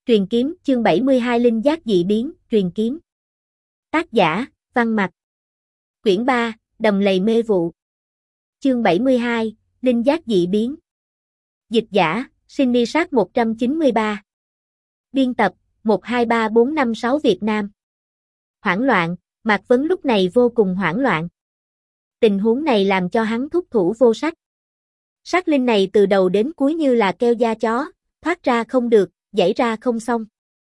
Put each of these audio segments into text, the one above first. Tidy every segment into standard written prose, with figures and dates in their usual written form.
Truyền kiếm, chương 72 Linh giác dị biến, truyền kiếm. Tác giả, Văn Mặc. Quyển 3, Đầm lầy mê vụ. Chương 72, Linh giác dị biến. Dịch giả, Sinh sát 193. Biên tập, 123456 Việt Nam. Hoảng loạn, Mạc Vấn lúc này vô cùng hoảng loạn. Tình huống này làm cho hắn thúc thủ vô sách. Sát linh này từ đầu đến cuối như là keo da chó, thoát ra không được, giãy ra không xong.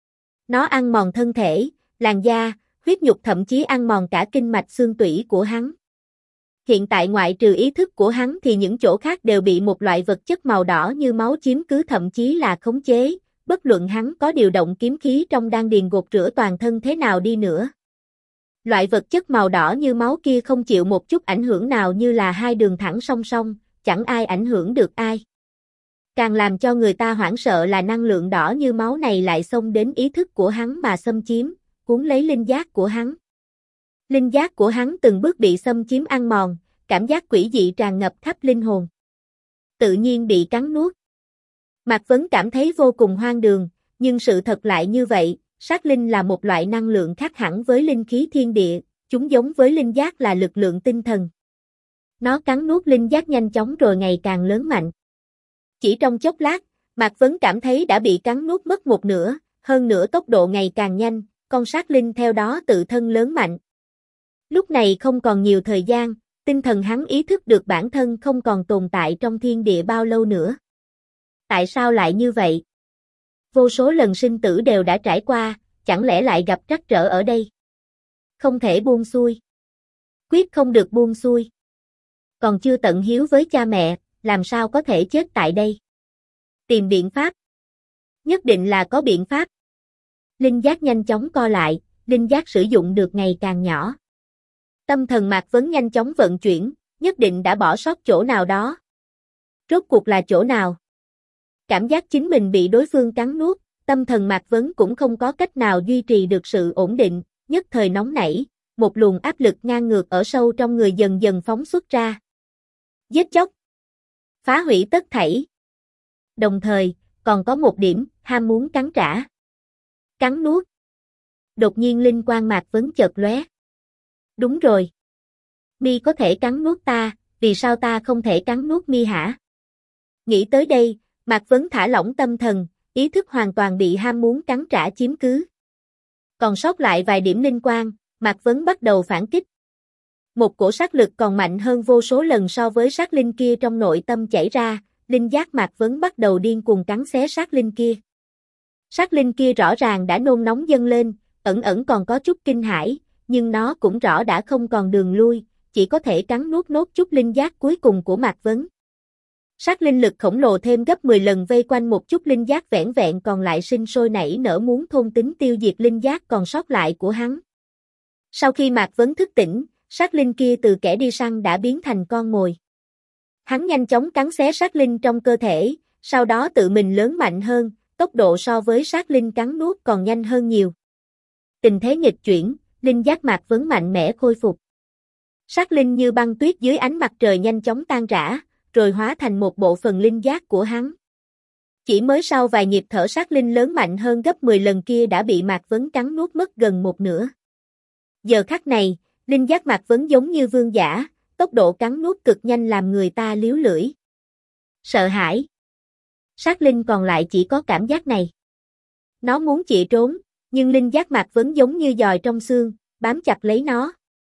Nó ăn mòn thân thể, làn da, huyết nhục, thậm chí ăn mòn cả kinh mạch xương tủy của hắn. Hiện tại ngoại trừ ý thức của hắn thì những chỗ khác đều bị một loại vật chất màu đỏ như máu chiếm cứ, thậm chí là khống chế, bất luận hắn có điều động kiếm khí trong đan điền gột rửa toàn thân thế nào đi nữa. Loại vật chất màu đỏ như máu kia không chịu một chút ảnh hưởng nào, như là hai đường thẳng song song, chẳng ai ảnh hưởng được ai. Càng làm cho người ta hoảng sợ là năng lượng đỏ như máu này lại xông đến ý thức của hắn mà xâm chiếm, cuốn lấy linh giác của hắn. Linh giác của hắn từng bước bị xâm chiếm ăn mòn, cảm giác quỷ dị tràn ngập khắp linh hồn. Tự nhiên bị cắn nuốt. Mạc Vấn cảm thấy vô cùng hoang đường, nhưng sự thật lại như vậy, sát linh là một loại năng lượng khác hẳn với linh khí thiên địa, chúng giống với linh giác là lực lượng tinh thần. Nó cắn nuốt linh giác nhanh chóng rồi ngày càng lớn mạnh. Chỉ trong chốc lát, Mạc Vấn cảm thấy đã bị cắn nuốt mất một nửa, hơn nữa tốc độ ngày càng nhanh, con sát linh theo đó tự thân lớn mạnh. Lúc này không còn nhiều thời gian, tinh thần hắn ý thức được bản thân không còn tồn tại trong thiên địa bao lâu nữa. Tại sao lại như vậy? Vô số lần sinh tử đều đã trải qua, chẳng lẽ lại gặp trắc trở ở đây? Không thể buông xuôi. Quyết không được buông xuôi. Còn chưa tận hiếu với cha mẹ, làm sao có thể chết tại đây? Tìm biện pháp. Nhất định là có biện pháp. Linh giác nhanh chóng co lại, linh giác sử dụng được ngày càng nhỏ. Tâm thần Mạc Vấn nhanh chóng vận chuyển, nhất định đã bỏ sót chỗ nào đó. Rốt cuộc là chỗ nào? Cảm giác chính mình bị đối phương cắn nuốt, tâm thần Mạc Vấn cũng không có cách nào duy trì được sự ổn định, nhất thời nóng nảy, một luồng áp lực ngang ngược ở sâu trong người dần dần phóng xuất ra. Giết chóc. Phá hủy tất thảy. Đồng thời, còn có một điểm, ham muốn cắn trả. Cắn nuốt. Đột nhiên linh quang Mạc Vấn chợt lóe. Đúng rồi. Mi có thể cắn nuốt ta, vì sao ta không thể cắn nuốt Mi hả? Nghĩ tới đây, Mạc Vấn thả lỏng tâm thần, ý thức hoàn toàn bị ham muốn cắn trả chiếm cứ. Còn sót lại vài điểm linh quang, Mạc Vấn bắt đầu phản kích. Một cổ sát lực còn mạnh hơn vô số lần so với sát linh kia trong nội tâm chảy ra, linh giác Mạc Vấn bắt đầu điên cuồng cắn xé sát linh kia. Sát linh kia rõ ràng đã nôn nóng dâng lên, ẩn ẩn còn có chút kinh hãi, nhưng nó cũng rõ đã không còn đường lui, chỉ có thể cắn nuốt nốt chút linh giác cuối cùng của Mạc Vấn. Sát linh lực khổng lồ thêm gấp 10 lần vây quanh một chút linh giác vẻn vẹn còn lại sinh sôi nảy nở muốn thôn tính tiêu diệt linh giác còn sót lại của hắn. Sau khi Mạc Vấn thức tỉnh, sát linh kia từ kẻ đi săn đã biến thành con mồi. Hắn nhanh chóng cắn xé sát linh trong cơ thể, sau đó tự mình lớn mạnh hơn, tốc độ so với sát linh cắn nuốt còn nhanh hơn nhiều. Tình thế nghịch chuyển, linh giác Mạc Vấn mạnh mẽ khôi phục. Sát linh như băng tuyết dưới ánh mặt trời nhanh chóng tan rã, rồi hóa thành một bộ phận linh giác của hắn. Chỉ mới sau vài nhịp thở, sát linh lớn mạnh hơn gấp 10 lần kia đã bị Mạc Vấn cắn nuốt mất gần một nửa. Giờ khắc này, linh giác Mạc Vấn giống như vương giả, tốc độ cắn nuốt cực nhanh làm người ta liếu lưỡi. Sợ hãi. Sát linh còn lại chỉ có cảm giác này. Nó muốn chạy trốn, nhưng linh giác Mạc Vấn giống như giòi trong xương, bám chặt lấy nó.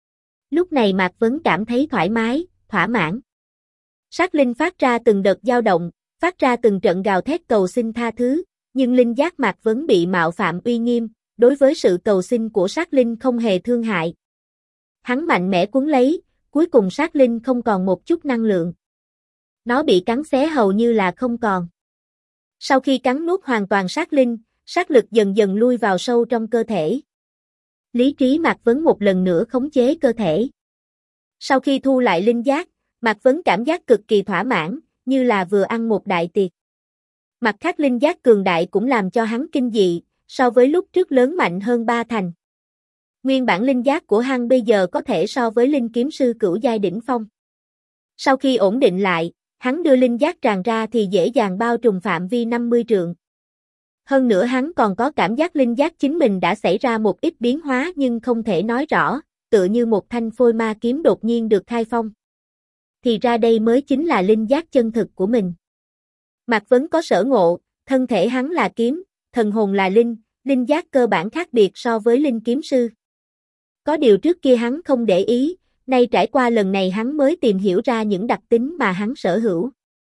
Lúc này Mạc Vấn cảm thấy thoải mái, thỏa mãn. Sát linh phát ra từng đợt dao động, phát ra từng trận gào thét cầu xin tha thứ, nhưng linh giác Mạc Vấn bị mạo phạm uy nghiêm, đối với sự cầu xin của sát linh không hề thương hại. Hắn mạnh mẽ cuốn lấy, cuối cùng sát linh không còn một chút năng lượng. Nó bị cắn xé hầu như là không còn. Sau khi cắn nuốt hoàn toàn sát linh, sát lực dần dần lui vào sâu trong cơ thể. Lý trí Mạc Vấn một lần nữa khống chế cơ thể. Sau khi thu lại linh giác, Mạc Vấn cảm giác cực kỳ thỏa mãn, như là vừa ăn một đại tiệc. Mặt khác linh giác cường đại cũng làm cho hắn kinh dị, so với lúc trước lớn mạnh hơn 3 thành. Nguyên bản linh giác của hắn bây giờ có thể so với linh kiếm sư cửu giai đỉnh phong. Sau khi ổn định lại, hắn đưa linh giác tràn ra thì dễ dàng bao trùm phạm vi 50 trượng. Hơn nữa hắn còn có cảm giác linh giác chính mình đã xảy ra một ít biến hóa nhưng không thể nói rõ, tựa như một thanh phôi ma kiếm đột nhiên được khai phong. Thì ra đây mới chính là linh giác chân thực của mình. Mạc Vấn có sở ngộ, thân thể hắn là kiếm, thần hồn là linh, linh giác cơ bản khác biệt so với linh kiếm sư. Có điều trước kia hắn không để ý, nay trải qua lần này hắn mới tìm hiểu ra những đặc tính mà hắn sở hữu.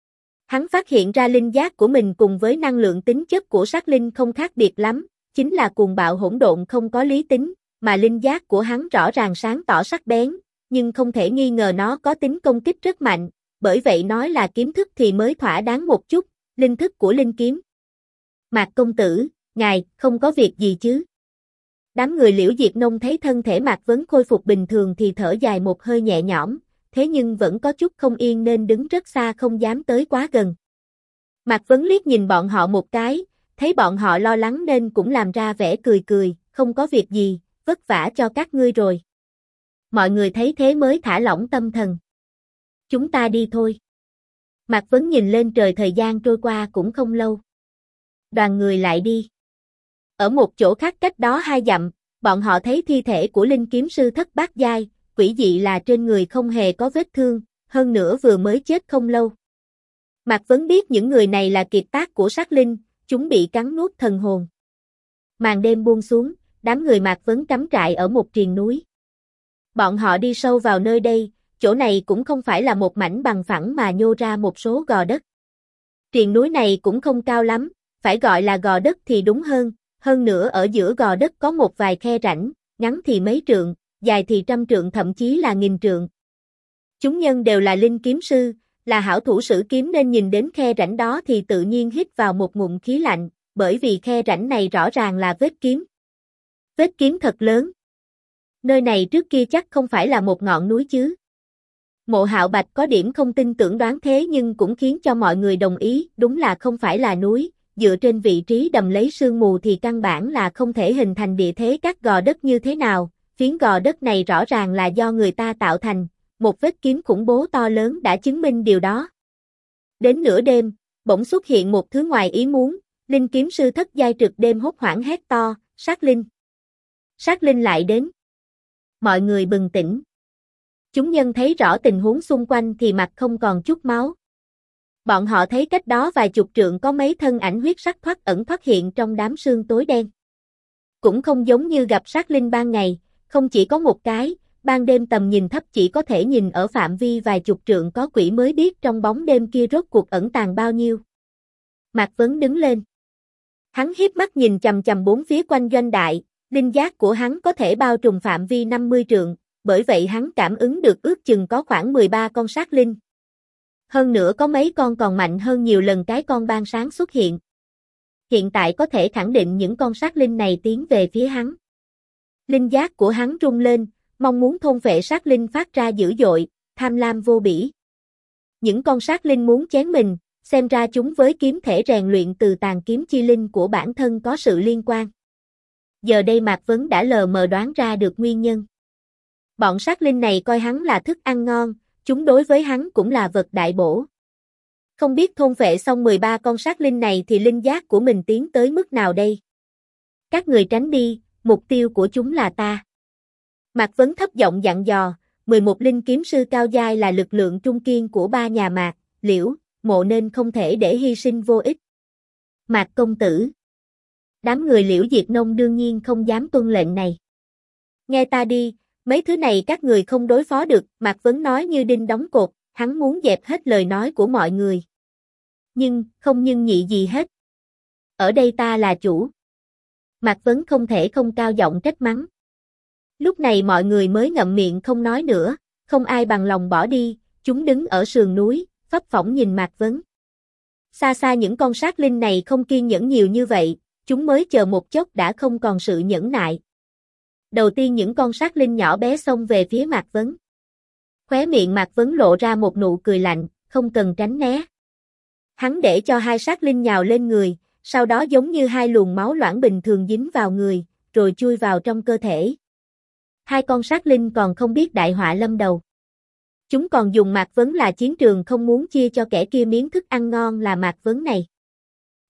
Hắn phát hiện ra linh giác của mình cùng với năng lượng tính chất của sát linh không khác biệt lắm, chính là cuồng bạo hỗn độn không có lý tính, mà linh giác của hắn rõ ràng sáng tỏ sắc bén, nhưng không thể nghi ngờ nó có tính công kích rất mạnh, bởi vậy nói là kiếm thức thì mới thỏa đáng một chút, linh thức của linh kiếm. Mạc công tử, ngài, không có việc gì chứ? Đám người Liễu Diệp Nông thấy thân thể Mạc Vấn khôi phục bình thường thì thở dài một hơi nhẹ nhõm, thế nhưng vẫn có chút không yên nên đứng rất xa không dám tới quá gần. Mạc Vấn liếc nhìn bọn họ một cái, thấy bọn họ lo lắng nên cũng làm ra vẻ cười cười, không có việc gì, vất vả cho các ngươi rồi. Mọi người thấy thế mới thả lỏng tâm thần. Chúng ta đi thôi. Mạc Vấn nhìn lên trời, thời gian trôi qua cũng không lâu. Đoàn người lại đi. Ở một chỗ khác cách đó 2 dặm, bọn họ thấy thi thể của linh kiếm sư thất bát giai, quỷ dị là trên người không hề có vết thương, hơn nữa vừa mới chết không lâu. Mạc Vấn biết những người này là kiệt tác của sát linh, chúng bị cắn nuốt thần hồn. Màn đêm buông xuống, đám người Mạc Vấn cắm trại ở một triền núi. Bọn họ đi sâu vào nơi đây, chỗ này cũng không phải là một mảnh bằng phẳng mà nhô ra một số gò đất. Triền núi này cũng không cao lắm, phải gọi là gò đất thì đúng hơn nữa ở giữa gò đất có một vài khe rãnh, ngắn thì mấy trượng, dài thì trăm trượng thậm chí là nghìn trượng. Chúng nhân đều là linh kiếm sư, là hảo thủ sử kiếm nên nhìn đến khe rãnh đó thì tự nhiên hít vào một ngụm khí lạnh, bởi vì khe rãnh này rõ ràng là vết kiếm. Vết kiếm thật lớn. Nơi này trước kia chắc không phải là một ngọn núi chứ. Mộ Hạo Bạch có điểm không tin tưởng đoán thế nhưng cũng khiến cho mọi người đồng ý, đúng là không phải là núi, dựa trên vị trí đầm lấy sương mù thì căn bản là không thể hình thành địa thế các gò đất như thế nào, phiến gò đất này rõ ràng là do người ta tạo thành, một vết kiếm khủng bố to lớn đã chứng minh điều đó. Đến nửa đêm, bỗng xuất hiện một thứ ngoài ý muốn, linh kiếm sư thất giai trực đêm hốt hoảng hét to, sát linh. Sát linh lại đến. Mọi người bừng tỉnh. Chúng nhân thấy rõ tình huống xung quanh thì mặt không còn chút máu. Bọn họ thấy cách đó vài chục trượng có mấy thân ảnh huyết sắc thoát ẩn thoát hiện trong đám sương tối đen. Cũng không giống như gặp sát linh ban ngày, không chỉ có một cái, ban đêm tầm nhìn thấp chỉ có thể nhìn ở phạm vi vài chục trượng có quỷ mới biết trong bóng đêm kia rốt cuộc ẩn tàng bao nhiêu. Mạc Vấn đứng lên. Hắn hiếp mắt nhìn chằm chằm bốn phía quanh doanh đại, linh giác của hắn có thể bao trùm phạm vi 50 trượng, bởi vậy hắn cảm ứng được ước chừng có khoảng 13 con sát linh. Hơn nữa có mấy con còn mạnh hơn nhiều lần cái con ban sáng xuất hiện. Hiện tại có thể khẳng định những con sát linh này tiến về phía hắn. Linh giác của hắn rung lên, mong muốn thôn phệ sát linh phát ra dữ dội, tham lam vô bỉ. Những con sát linh muốn chén mình, xem ra chúng với kiếm thể rèn luyện từ tàn kiếm chi linh của bản thân có sự liên quan. Giờ đây Mạc Vấn đã lờ mờ đoán ra được nguyên nhân. Bọn sát linh này coi hắn là thức ăn ngon, chúng đối với hắn cũng là vật đại bổ. Không biết thôn phệ xong 13 con sát linh này thì linh giác của mình tiến tới mức nào đây? Các người tránh đi, mục tiêu của chúng là ta. Mạc Vấn thấp giọng dặn dò, 11 linh kiếm sư cao giai là lực lượng trung kiên của 3 nhà Mạc, Liễu, Mộ nên không thể để hy sinh vô ích. Mạc công tử. Đám người Liễu Diệp Nông đương nhiên không dám tuân lệnh này. Nghe ta đi, mấy thứ này các người không đối phó được, Mạc Vấn nói như đinh đóng cột, hắn muốn dẹp hết lời nói của mọi người. Nhưng, không nhưng nhị gì hết. Ở đây ta là chủ. Mạc Vấn không thể không cao giọng trách mắng. Lúc này mọi người mới ngậm miệng không nói nữa, không ai bằng lòng bỏ đi, chúng đứng ở sườn núi, phấp phỏng nhìn Mạc Vấn. Xa xa những con sát linh này không kiên nhẫn nhiều như vậy, chúng mới chờ một chốc đã không còn sự nhẫn nại. Đầu tiên những con sát linh nhỏ bé xông về phía Mạc Vấn. Khóe miệng Mạc Vấn lộ ra một nụ cười lạnh, không cần tránh né. Hắn để cho hai sát linh nhào lên người, sau đó giống như hai luồng máu loãng bình thường dính vào người, rồi chui vào trong cơ thể. Hai con sát linh còn không biết đại họa lâm đầu. Chúng còn dùng Mạc Vấn là chiến trường không muốn chia cho kẻ kia miếng thức ăn ngon là Mạc Vấn này.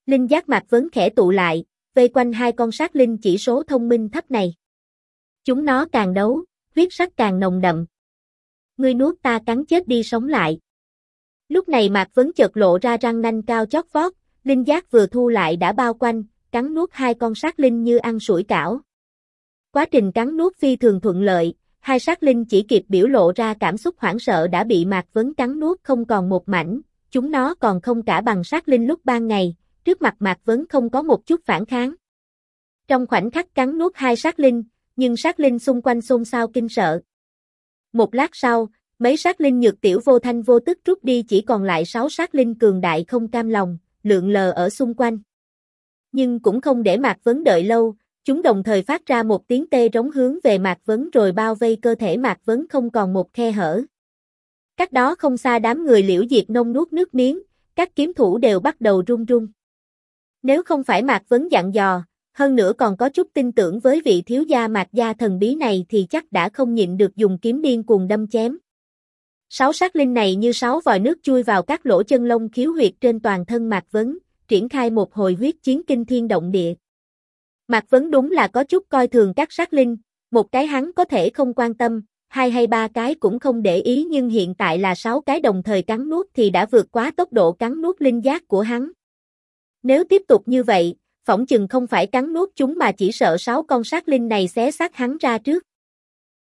Linh giác Mạc Vấn khẽ tụ lại, vây quanh hai con sát linh chỉ số thông minh thấp này. Chúng nó càng đấu, huyết sắc càng nồng đậm. Ngươi nuốt ta cắn chết đi sống lại. Lúc này Mạc Vấn chợt lộ ra răng nanh cao chót vót, linh giác vừa thu lại đã bao quanh, cắn nuốt hai con sát linh như ăn sủi cảo. Quá trình cắn nuốt phi thường thuận lợi, hai sát linh chỉ kịp biểu lộ ra cảm xúc hoảng sợ đã bị Mạc Vấn cắn nuốt không còn một mảnh, chúng nó còn không cả bằng sát linh lúc ban ngày, trước mặt Mạc Vấn không có một chút phản kháng. Trong khoảnh khắc cắn nuốt hai sát linh, nhưng sát linh xung quanh xôn xao kinh sợ. Một lát sau, mấy sát linh nhược tiểu vô thanh vô tức rút đi, chỉ còn lại 6 sát linh cường đại không cam lòng, lượn lờ ở xung quanh. Nhưng cũng không để Mạc Vấn đợi lâu, chúng đồng thời phát ra một tiếng tê rống hướng về Mạc Vấn rồi bao vây cơ thể Mạc Vấn không còn một khe hở. Cách đó không xa đám người Liễu Diệp Nông nuốt nước miếng, các kiếm thủ đều bắt đầu run run. Nếu không phải Mạc Vấn dặn dò, hơn nữa còn có chút tin tưởng với vị thiếu gia Mạc gia thần bí này thì chắc đã không nhịn được dùng kiếm điên cuồng đâm chém. 6 sát linh này như 6 vòi nước chui vào các lỗ chân lông khiếu huyệt trên toàn thân Mạc Vấn, triển khai một hồi huyết chiến kinh thiên động địa. Mạc Vấn đúng là có chút coi thường các sát linh, một cái hắn có thể không quan tâm, 2 hay 3 cái cũng không để ý, nhưng hiện tại là 6 cái đồng thời cắn nuốt thì đã vượt quá tốc độ cắn nuốt linh giác của hắn. Nếu tiếp tục như vậy, phỏng chừng không phải cắn nuốt chúng mà chỉ sợ 6 con sát linh này xé xác hắn ra trước.